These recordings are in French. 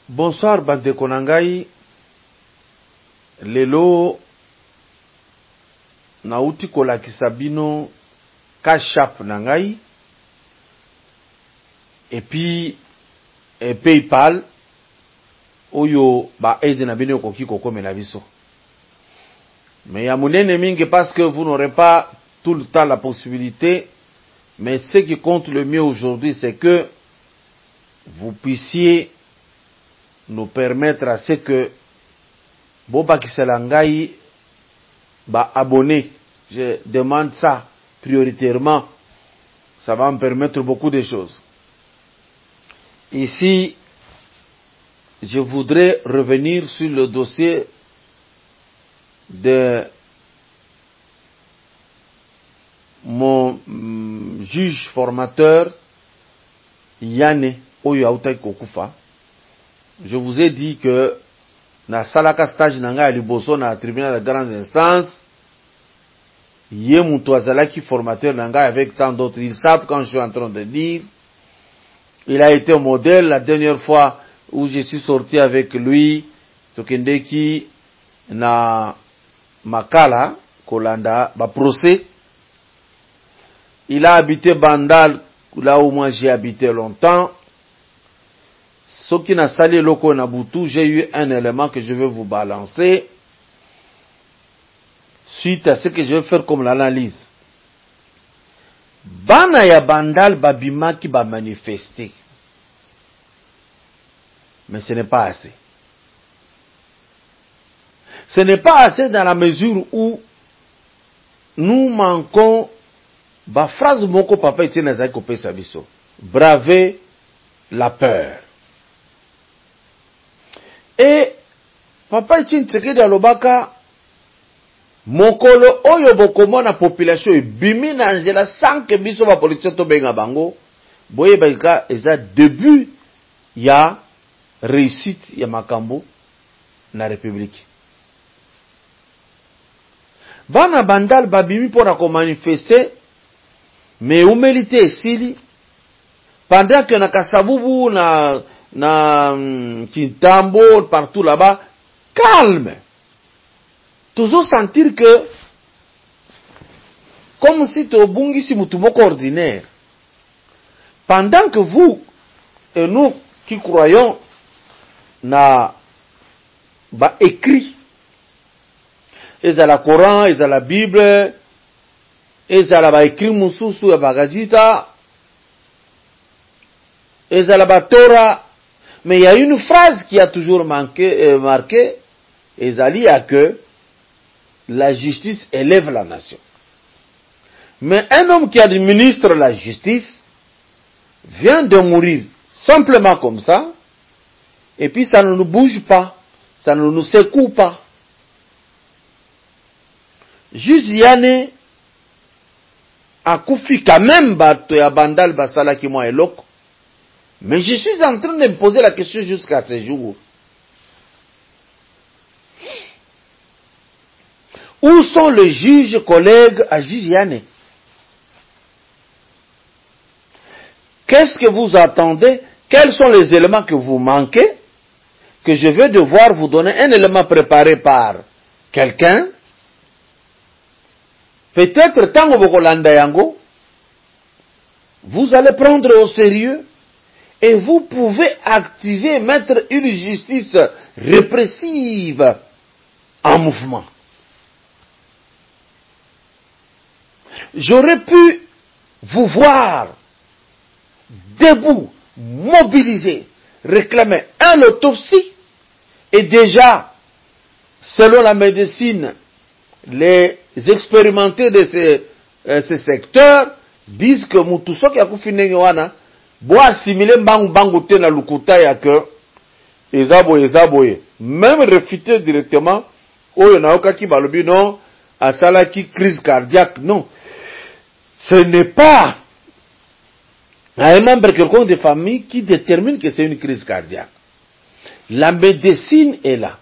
Bonsoir bandeko na ngai. Lelo nauti kolakisa bino Cash-App na ngai et puis PayPal oyo ba aide na bino koki kokomela biso. Mais ya munene mingi parce que vous n'aurez pas tout le temps la possibilité, mais ce qui compte le mieux aujourd'hui c'est que vous puissiez nous permettre à ce que Boba Kiselangai ba abonné. Je demande ça prioritairement. Ça va me permettre beaucoup de choses. Ici, je voudrais revenir sur le dossier de mon juge formateur Yane Oyo Kokufa. Je vous ai dit que na salaka stage nanga liboso na tribunal de grande instance, yé mutu azalaki formateur nanga avec tant d'autres. Ils savent quand je suis en train de dire. Il a été un modèle la dernière fois où je suis sorti avec lui, tokendeki na Makala, Kolanda, ba procès. Il a habité Bandal, là où moi j'ai habité longtemps. Ce qui n'a sali loko na Boutou, j'ai eu un élément que je vais vous balancer suite à ce que je vais faire comme l'analyse. Bana ya Bandal babima qui va manifester. Mais ce n'est pas assez. Ce n'est pas assez dans la mesure où nous manquons ba phrase moko papa Etienne Azaki kopesa biso. Braver la peur. Et papa Etienne Tshisekedi alobaka mokolo oyo bokomona population ebimi na nzela sans que biso ba politicien to benga bango boye baika eza début ya réussite ya makambo na république. Bana Bandal babimi pona ko manifester mais humilité esili pendant que na Kasavubu na Kintambo partout là-bas calme. Toujours sentir que comme si tu obungisi mutu moko ordinaire. Pendant que vous et nous qui croyons na ba écrit ezala Coran, ezala Bible, ezala ba écrit mususu ya bagajita, ezala ba Torah, mais il y a une phrase qui a toujours marqué, ezali à que la justice élève la nation. Mais un homme qui administre la justice vient de mourir simplement comme ça, et puis ça ne nous bouge pas, ça ne nous secoue pas. Juste Yane a koufi quand même bato ya Bandal basala ki moi eloko. Mais je suis en train de me poser la question jusqu'à ce jour. Où sont les juges collègues à juge Yane? Qu'est-ce que vous attendez? Quels sont les éléments que vous manquez? Que je vais devoir vous donner un élément préparé par quelqu'un. Peut-être tango bokolanda yango, vous allez prendre au sérieux et vous pouvez activer, mettre une justice répressive en mouvement. J'aurais pu vous voir debout, mobilisé, réclamer un autopsie et déjà, selon la médecine, les expérimentés de ces secteurs disent que mutuso ki akufinenge wana bo assimiler mbangu te na lukuta ya que ezaboye même réfuter directement oyo naoka ki balobi non asala ki crise cardiaque. Non, ce n'est pas un membre quelconque de famille qui détermine que c'est une crise cardiaque. La médecine est là.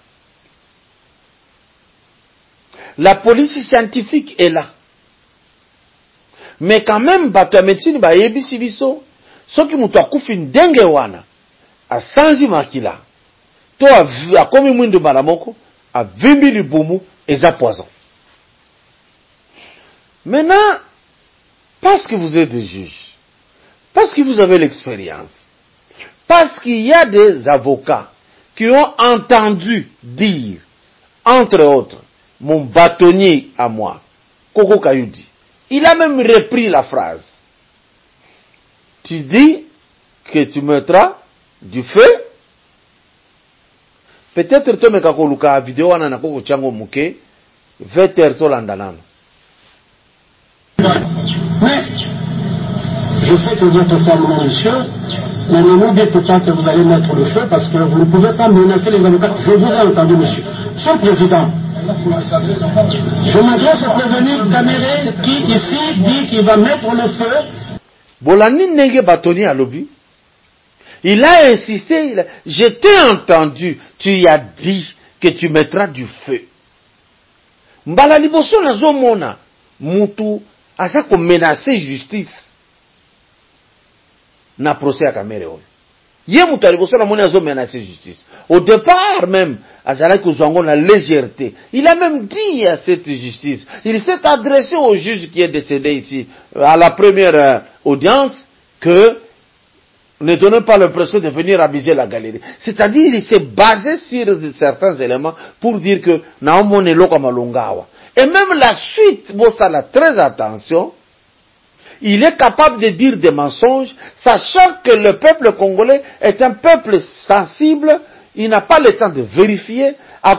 La police scientifique est là. Mais quand même, bato ya médecine ba yebisi biso, soki mutu akufi ndenge wana, asanzi makila, toi, à combien de malamoko, à 20 000 boumou, et ça poison. Maintenant, parce que vous êtes des juges, parce que vous avez l'expérience, parce qu'il y a des avocats qui ont entendu dire, entre autres, mon bâtonnier à moi, Koko Kayudi, il a même repris la phrase. Tu dis que tu mettras du feu. Peut-être que tu as vu vidéo na koko chango muke, 20 heures to landanano. Mais, je sais que vous êtes fermement monsieur, mais ne nous dites pas que vous allez mettre le feu parce que vous ne pouvez pas menacer les avocats. Je vous ai entendu, monsieur. Monsieur le Président, je m'adresse au prévenu Kamere qui ici dit qu'il va mettre le feu. Bolani Nenge Batoni à lobby. Il a insisté, je t'ai entendu, tu y as dit que tu mettras du feu. Mbala liboso na zomona, mutu, asa ko menacer justice. Na procès à Kamere oyo. Ye mutu aliboso na moni azo menacer justice. Au départ même, azala kozwango na légèreté. Il a même dit à cette justice, il s'est adressé au juge qui est décédé ici, à la première audience, que ne donnez pas l'impression de venir abuser la galerie. C'est-à-dire, il s'est basé sur certains éléments pour dire que Naomon est lokamalongawa. Et même la suite, bon, ça a très attention. Il est capable de dire des mensonges, sachant que le peuple congolais est un peuple sensible. Il n'a pas le temps de vérifier.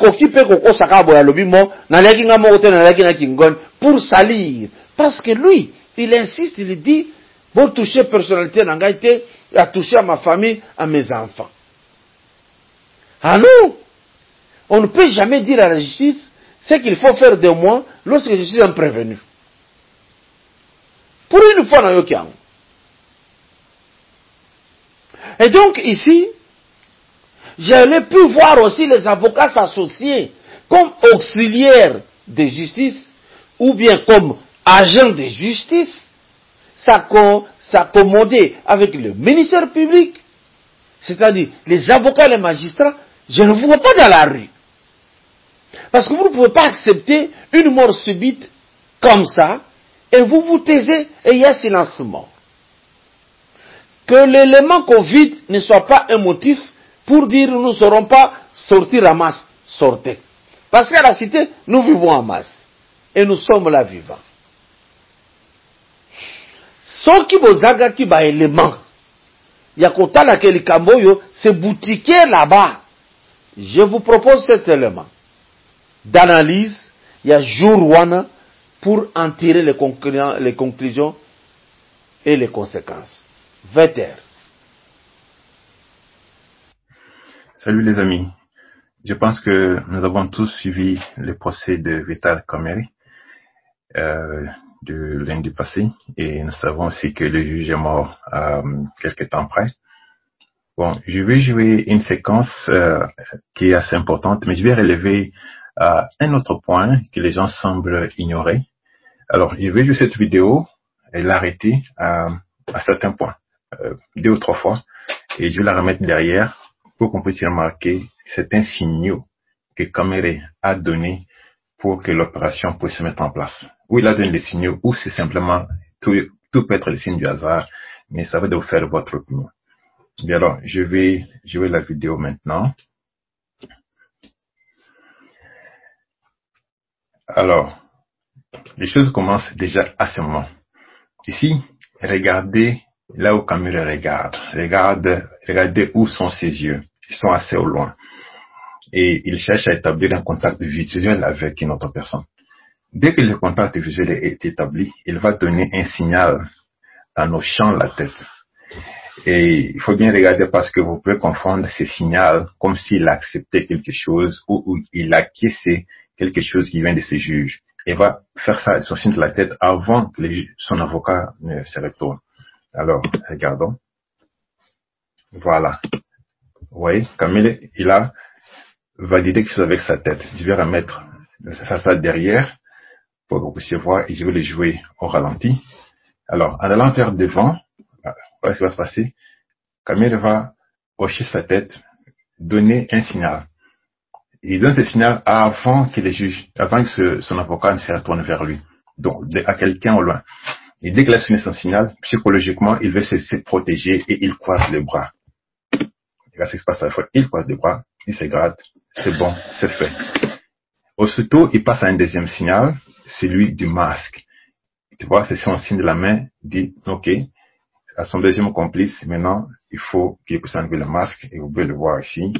Pour salir. Parce que lui, il insiste, il dit, bon, toucher personnalité n'angaïté, à toucher à ma famille, à mes enfants. Ah non! On ne peut jamais dire à la justice ce qu'il faut faire de moi lorsque je suis un prévenu. Pour une fois, dans Yokiang. Et donc, ici, j'allais pu voir aussi les avocats s'associer comme auxiliaires de justice ou bien comme agents de justice, s'accommoder avec le ministère public, c'est-à-dire les avocats et les magistrats. Je ne vous vois pas dans la rue. Parce que vous ne pouvez pas accepter une mort subite comme ça, et vous vous taisez et il y a silence mort. Que l'élément Covid ne soit pas un motif pour dire nous ne serons pas sortir en masse. Sortez. Parce qu'à la cité, nous vivons en masse. Et nous sommes là vivants. Soki bozaga ki ba élément. Yakota la kelikamboyo, c'est boutiquier là-bas. Je vous propose cet élément d'analyse. Il y a jour wana pour en tirer les conclusions et les conséquences. 20 heures. Salut les amis. Je pense que nous avons tous suivi le procès de Vital Kamerhe de lundi passé et nous savons aussi que le juge est mort quelques temps après. Bon, je vais jouer une séquence qui est assez importante, mais je vais relever un autre point que les gens semblent ignorer. Alors, je vais jouer cette vidéo et l'arrêter à certains points, 2 ou 3 fois, et je vais la remettre derrière pour qu'on puisse remarquer certains signaux que Kamerhe a donné pour que l'opération puisse se mettre en place. Ou il a donné des signaux, ou c'est simplement, tout peut être le signe du hasard, mais ça va de vous faire votre opinion. Bien alors, je vais jouer la vidéo maintenant. Alors, les choses commencent déjà à ce moment. Ici, regardez là où Kamerhe regarde. Regardez où sont ses yeux. Ils sont assez au loin. Et il cherche à établir un contact visuel avec une autre personne. Dès que le contact visuel est établi, il va donner un signal en hochant la tête. Et il faut bien regarder parce que vous pouvez confondre ces signaux comme s'il acceptait quelque chose ou il acquiesçait quelque chose qui vient de ses juges. Il va faire ça, son signe de la tête avant que son avocat ne se retourne. Alors, regardons. Voilà. Vous voyez, Kamerhe, il a validé quelque chose avec sa tête. Je vais remettre ça derrière pour que vous puissiez voir et je vais le jouer au ralenti. Alors, en allant vers devant, voilà ce qui va se passer. Kamerhe va hocher sa tête donner un signal. Il donne ce signal avant que son avocat ne se retourne vers lui, donc à quelqu'un au loin. Et dès qu'il a sonné son signal, psychologiquement, il veut se protéger et il croise les bras. Regarde ce qui se passe à la fois. Il croise les bras, il se gratte, c'est bon, c'est fait. Aussitôt, il passe à un deuxième signal, celui du masque. Tu vois, c'est son signe de la main, dit, OK, à son deuxième complice, maintenant, il faut qu'il puisse enlever le masque, et vous pouvez le voir ici.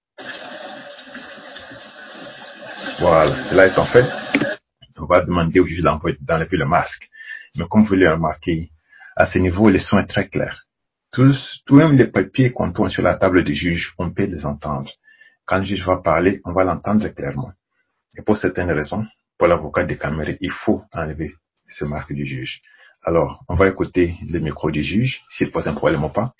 Voilà, cela étant fait, on va demander au juge d'enlever le masque. Mais comme vous l'avez remarqué, à ce niveau, les sons sont très clairs. Tous, même les papiers qu'on tourne sur la table du juge, on peut les entendre. Quand le juge va parler, on va l'entendre clairement. Et pour certaines raisons, pour l'avocat de Caméré, il faut enlever ce masque du juge. Alors, on va écouter le micro du juge, s'il pose un problème ou pas.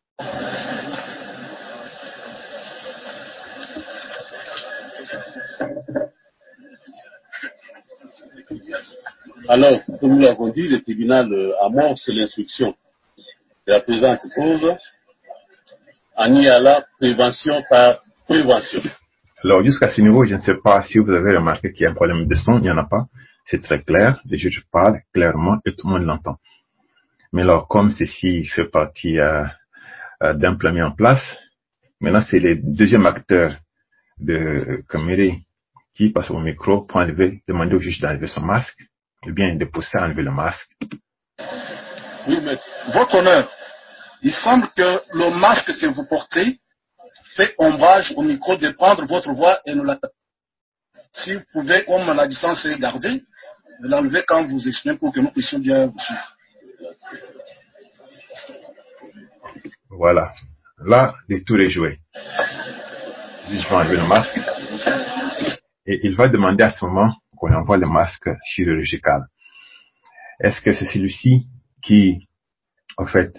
Alors, comme nous l'avons dit, le tribunal amorce l'instruction de la présente cause en y allant prévention par prévention. Alors, jusqu'à ce niveau, je ne sais pas si vous avez remarqué qu'il y a un problème de son, il n'y en a pas. C'est très clair, le juge parle clairement et tout le monde l'entend. Mais alors, comme ceci fait partie d'un plan mis en place, maintenant c'est le deuxième acteur de Caméré qui passe au micro pour demander au juge d'enlever son masque, ou bien de pousser à enlever le masque. Oui, mais votre honneur, il semble que le masque que vous portez fait ombrage au micro de prendre votre voix et nous la... Si vous pouvez, comme la distance est gardée, l'enlever quand vous exprimez pour que nous puissions bien vous suivre. Voilà. Là, le tour est joué. Je vais enlever le masque. Et il va demander à ce moment qu'on envoie le masque chirurgical. Est-ce que c'est celui-ci qui, en fait,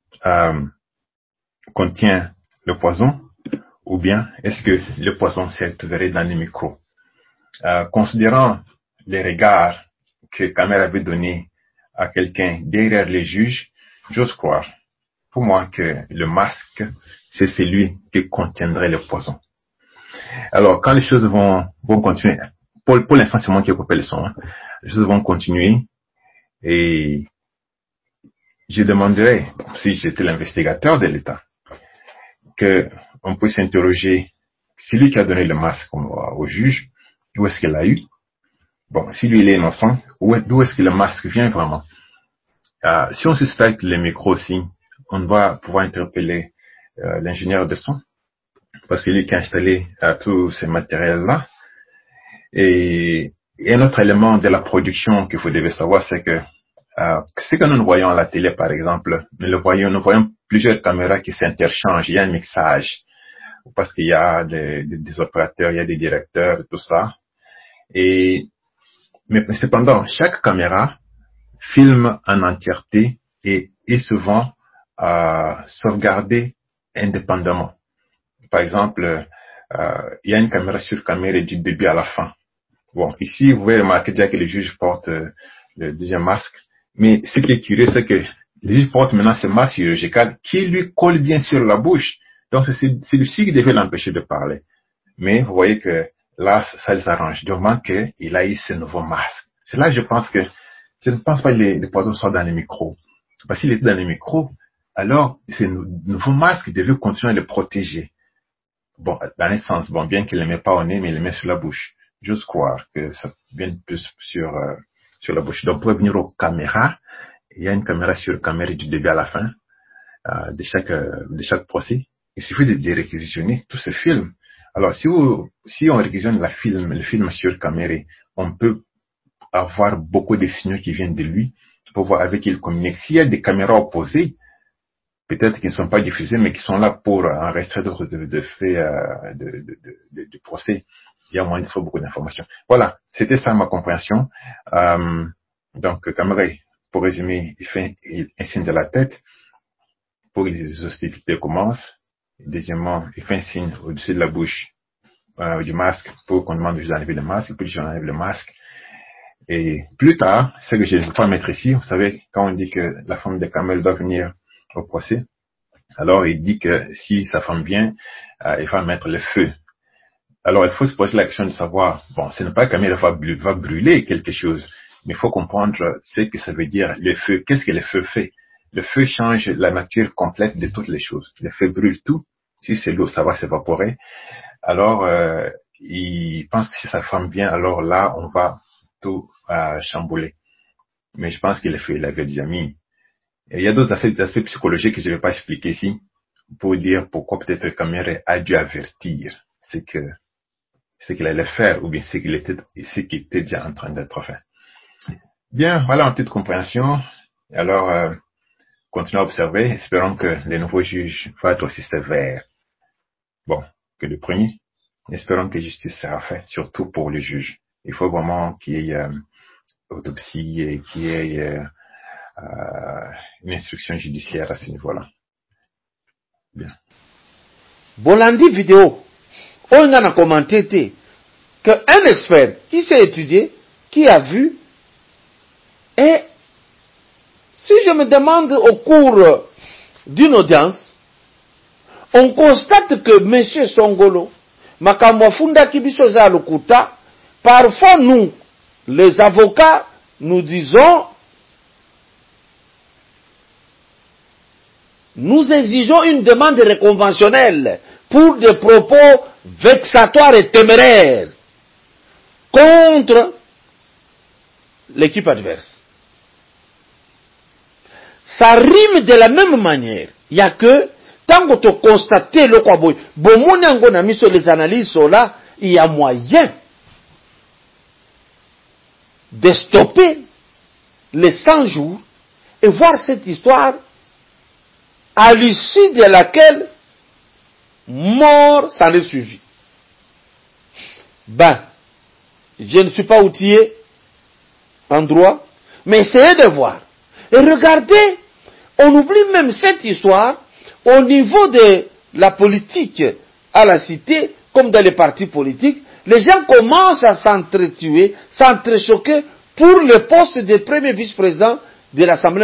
contient le poison, ou bien est-ce que le poison s'est trouvé dans le micro? Considérant les regards que Caméré avait donnés à quelqu'un derrière les juges, j'ose croire, pour moi, que le masque, c'est celui qui contiendrait le poison. Alors, quand les choses vont continuer, pour l'instant, c'est moi qui ai coupé le son, hein. Les choses vont continuer et je demanderais, si j'étais l'investigateur de l'État, qu'on puisse interroger celui qui a donné le masque au juge, où est-ce qu'il l'a eu. Bon, si lui il est innocent, d'où est-ce que le masque vient vraiment? Si on suspecte les micros aussi, on va pouvoir interpeller l'ingénieur de son, parce que c'est lui qui a installé tous ces matériels-là. Et un autre élément de la production qu'il faut devez savoir, c'est que ce que nous voyons à la télé, par exemple, nous voyons plusieurs caméras qui s'interchangent, il y a un mixage, parce qu'il y a des opérateurs, il y a des directeurs, tout ça. Mais cependant, chaque caméra filme en entièreté et est souvent sauvegardée indépendamment. Par exemple, il y a une caméra sur caméra du début à la fin. Bon, ici, vous pouvez remarquer déjà que le juge porte le deuxième masque. Mais ce qui est curieux, c'est que le juge porte maintenant ce masque chirurgical qui lui colle bien sur la bouche. Donc, c'est celui-ci qui devait l'empêcher de parler. Mais vous voyez que là, ça les arrange. Du moment qu'il a eu ce nouveau masque. C'est là que je ne pense pas que les poisons soient dans les micros. Parce qu'il était dans les micros, alors ce nouveau masque devait continuer à le protéger. Bon, dans un sens, bon, bien qu'il ne le met pas au nez, mais il le met sur la bouche. J'ose croire que ça vient plus sur la bouche. Donc, pour revenir aux caméras, il y a une caméra sur caméra du début à la fin de chaque procès. Il suffit de réquisitionner tout ce film. Alors, si on réquisitionne le film sur caméra, on peut avoir beaucoup de signaux qui viennent de lui pour voir avec qui il communique. S'il y a des caméras opposées, peut-être qu'ils ne sont pas diffusés, mais qui sont là pour enregistrer d'autres faits du procès. Il y a moyen de faire beaucoup d'informations. Voilà, c'était ça ma compréhension. Donc, Caméré, pour résumer, il fait un signe de la tête pour que les hostilités commencent. Deuxièmement, il fait un signe au-dessus de la bouche du masque pour qu'on demande de enlever le masque, puis j'enlève le masque. Et plus tard, ce que je ne vais pas mettre ici, vous savez, quand on dit que la femme de Caméré doit venir au procès, Alors il dit que si sa femme vient, il va mettre le feu. Alors il faut se poser la question de savoir, bon, ce n'est pas qu'Amir va brûler quelque chose, mais il faut comprendre ce que ça veut dire le feu. Qu'est-ce que le feu fait? Le feu change la nature complète de toutes les choses. Le feu brûle tout. Si c'est l'eau, ça va s'évaporer. Alors il pense que si sa femme vient, alors là on va tout chambouler. Mais je pense que le feu il l'avait déjà mis. Et il y a d'autres aspects psychologiques que je ne vais pas expliquer ici pour dire pourquoi peut-être Kamere a dû avertir ce qu'il allait faire ou bien ce qui était déjà en train d'être fait. Bien, voilà en toute compréhension. Alors, continuons à observer. Espérons que les nouveaux juges vont être aussi sévères. Bon, que le premier. Espérons que justice sera faite, surtout pour les juges. Il faut vraiment qu'il y ait autopsie et qu'il y ait une instruction judiciaire à ce niveau-là. Bien. Bolandi vidéo. On a commenté qu'un expert qui s'est étudié, qui a vu, et si je me demande au cours d'une audience, on constate que M. Songolo, Makamwa Funda Kibiso Zalukuta, parfois nous, les avocats, nous disons, nous exigeons une demande réconventionnelle pour des propos vexatoires et téméraires contre l'équipe adverse. Ça rime de la même manière. Il n'y a que, tant que tu constates le quoi, les analyses sont là, il y a moyen de stopper les 100 jours et voir cette histoire à l'issue de laquelle mort s'en est suivi. Ben, je ne suis pas outillé en droit, mais essayez de voir. Et regardez, on oublie même cette histoire au niveau de la politique à la cité, comme dans les partis politiques. Les gens commencent à s'entretuer, s'entrechoquer pour le poste de premier vice-président de l'Assemblée.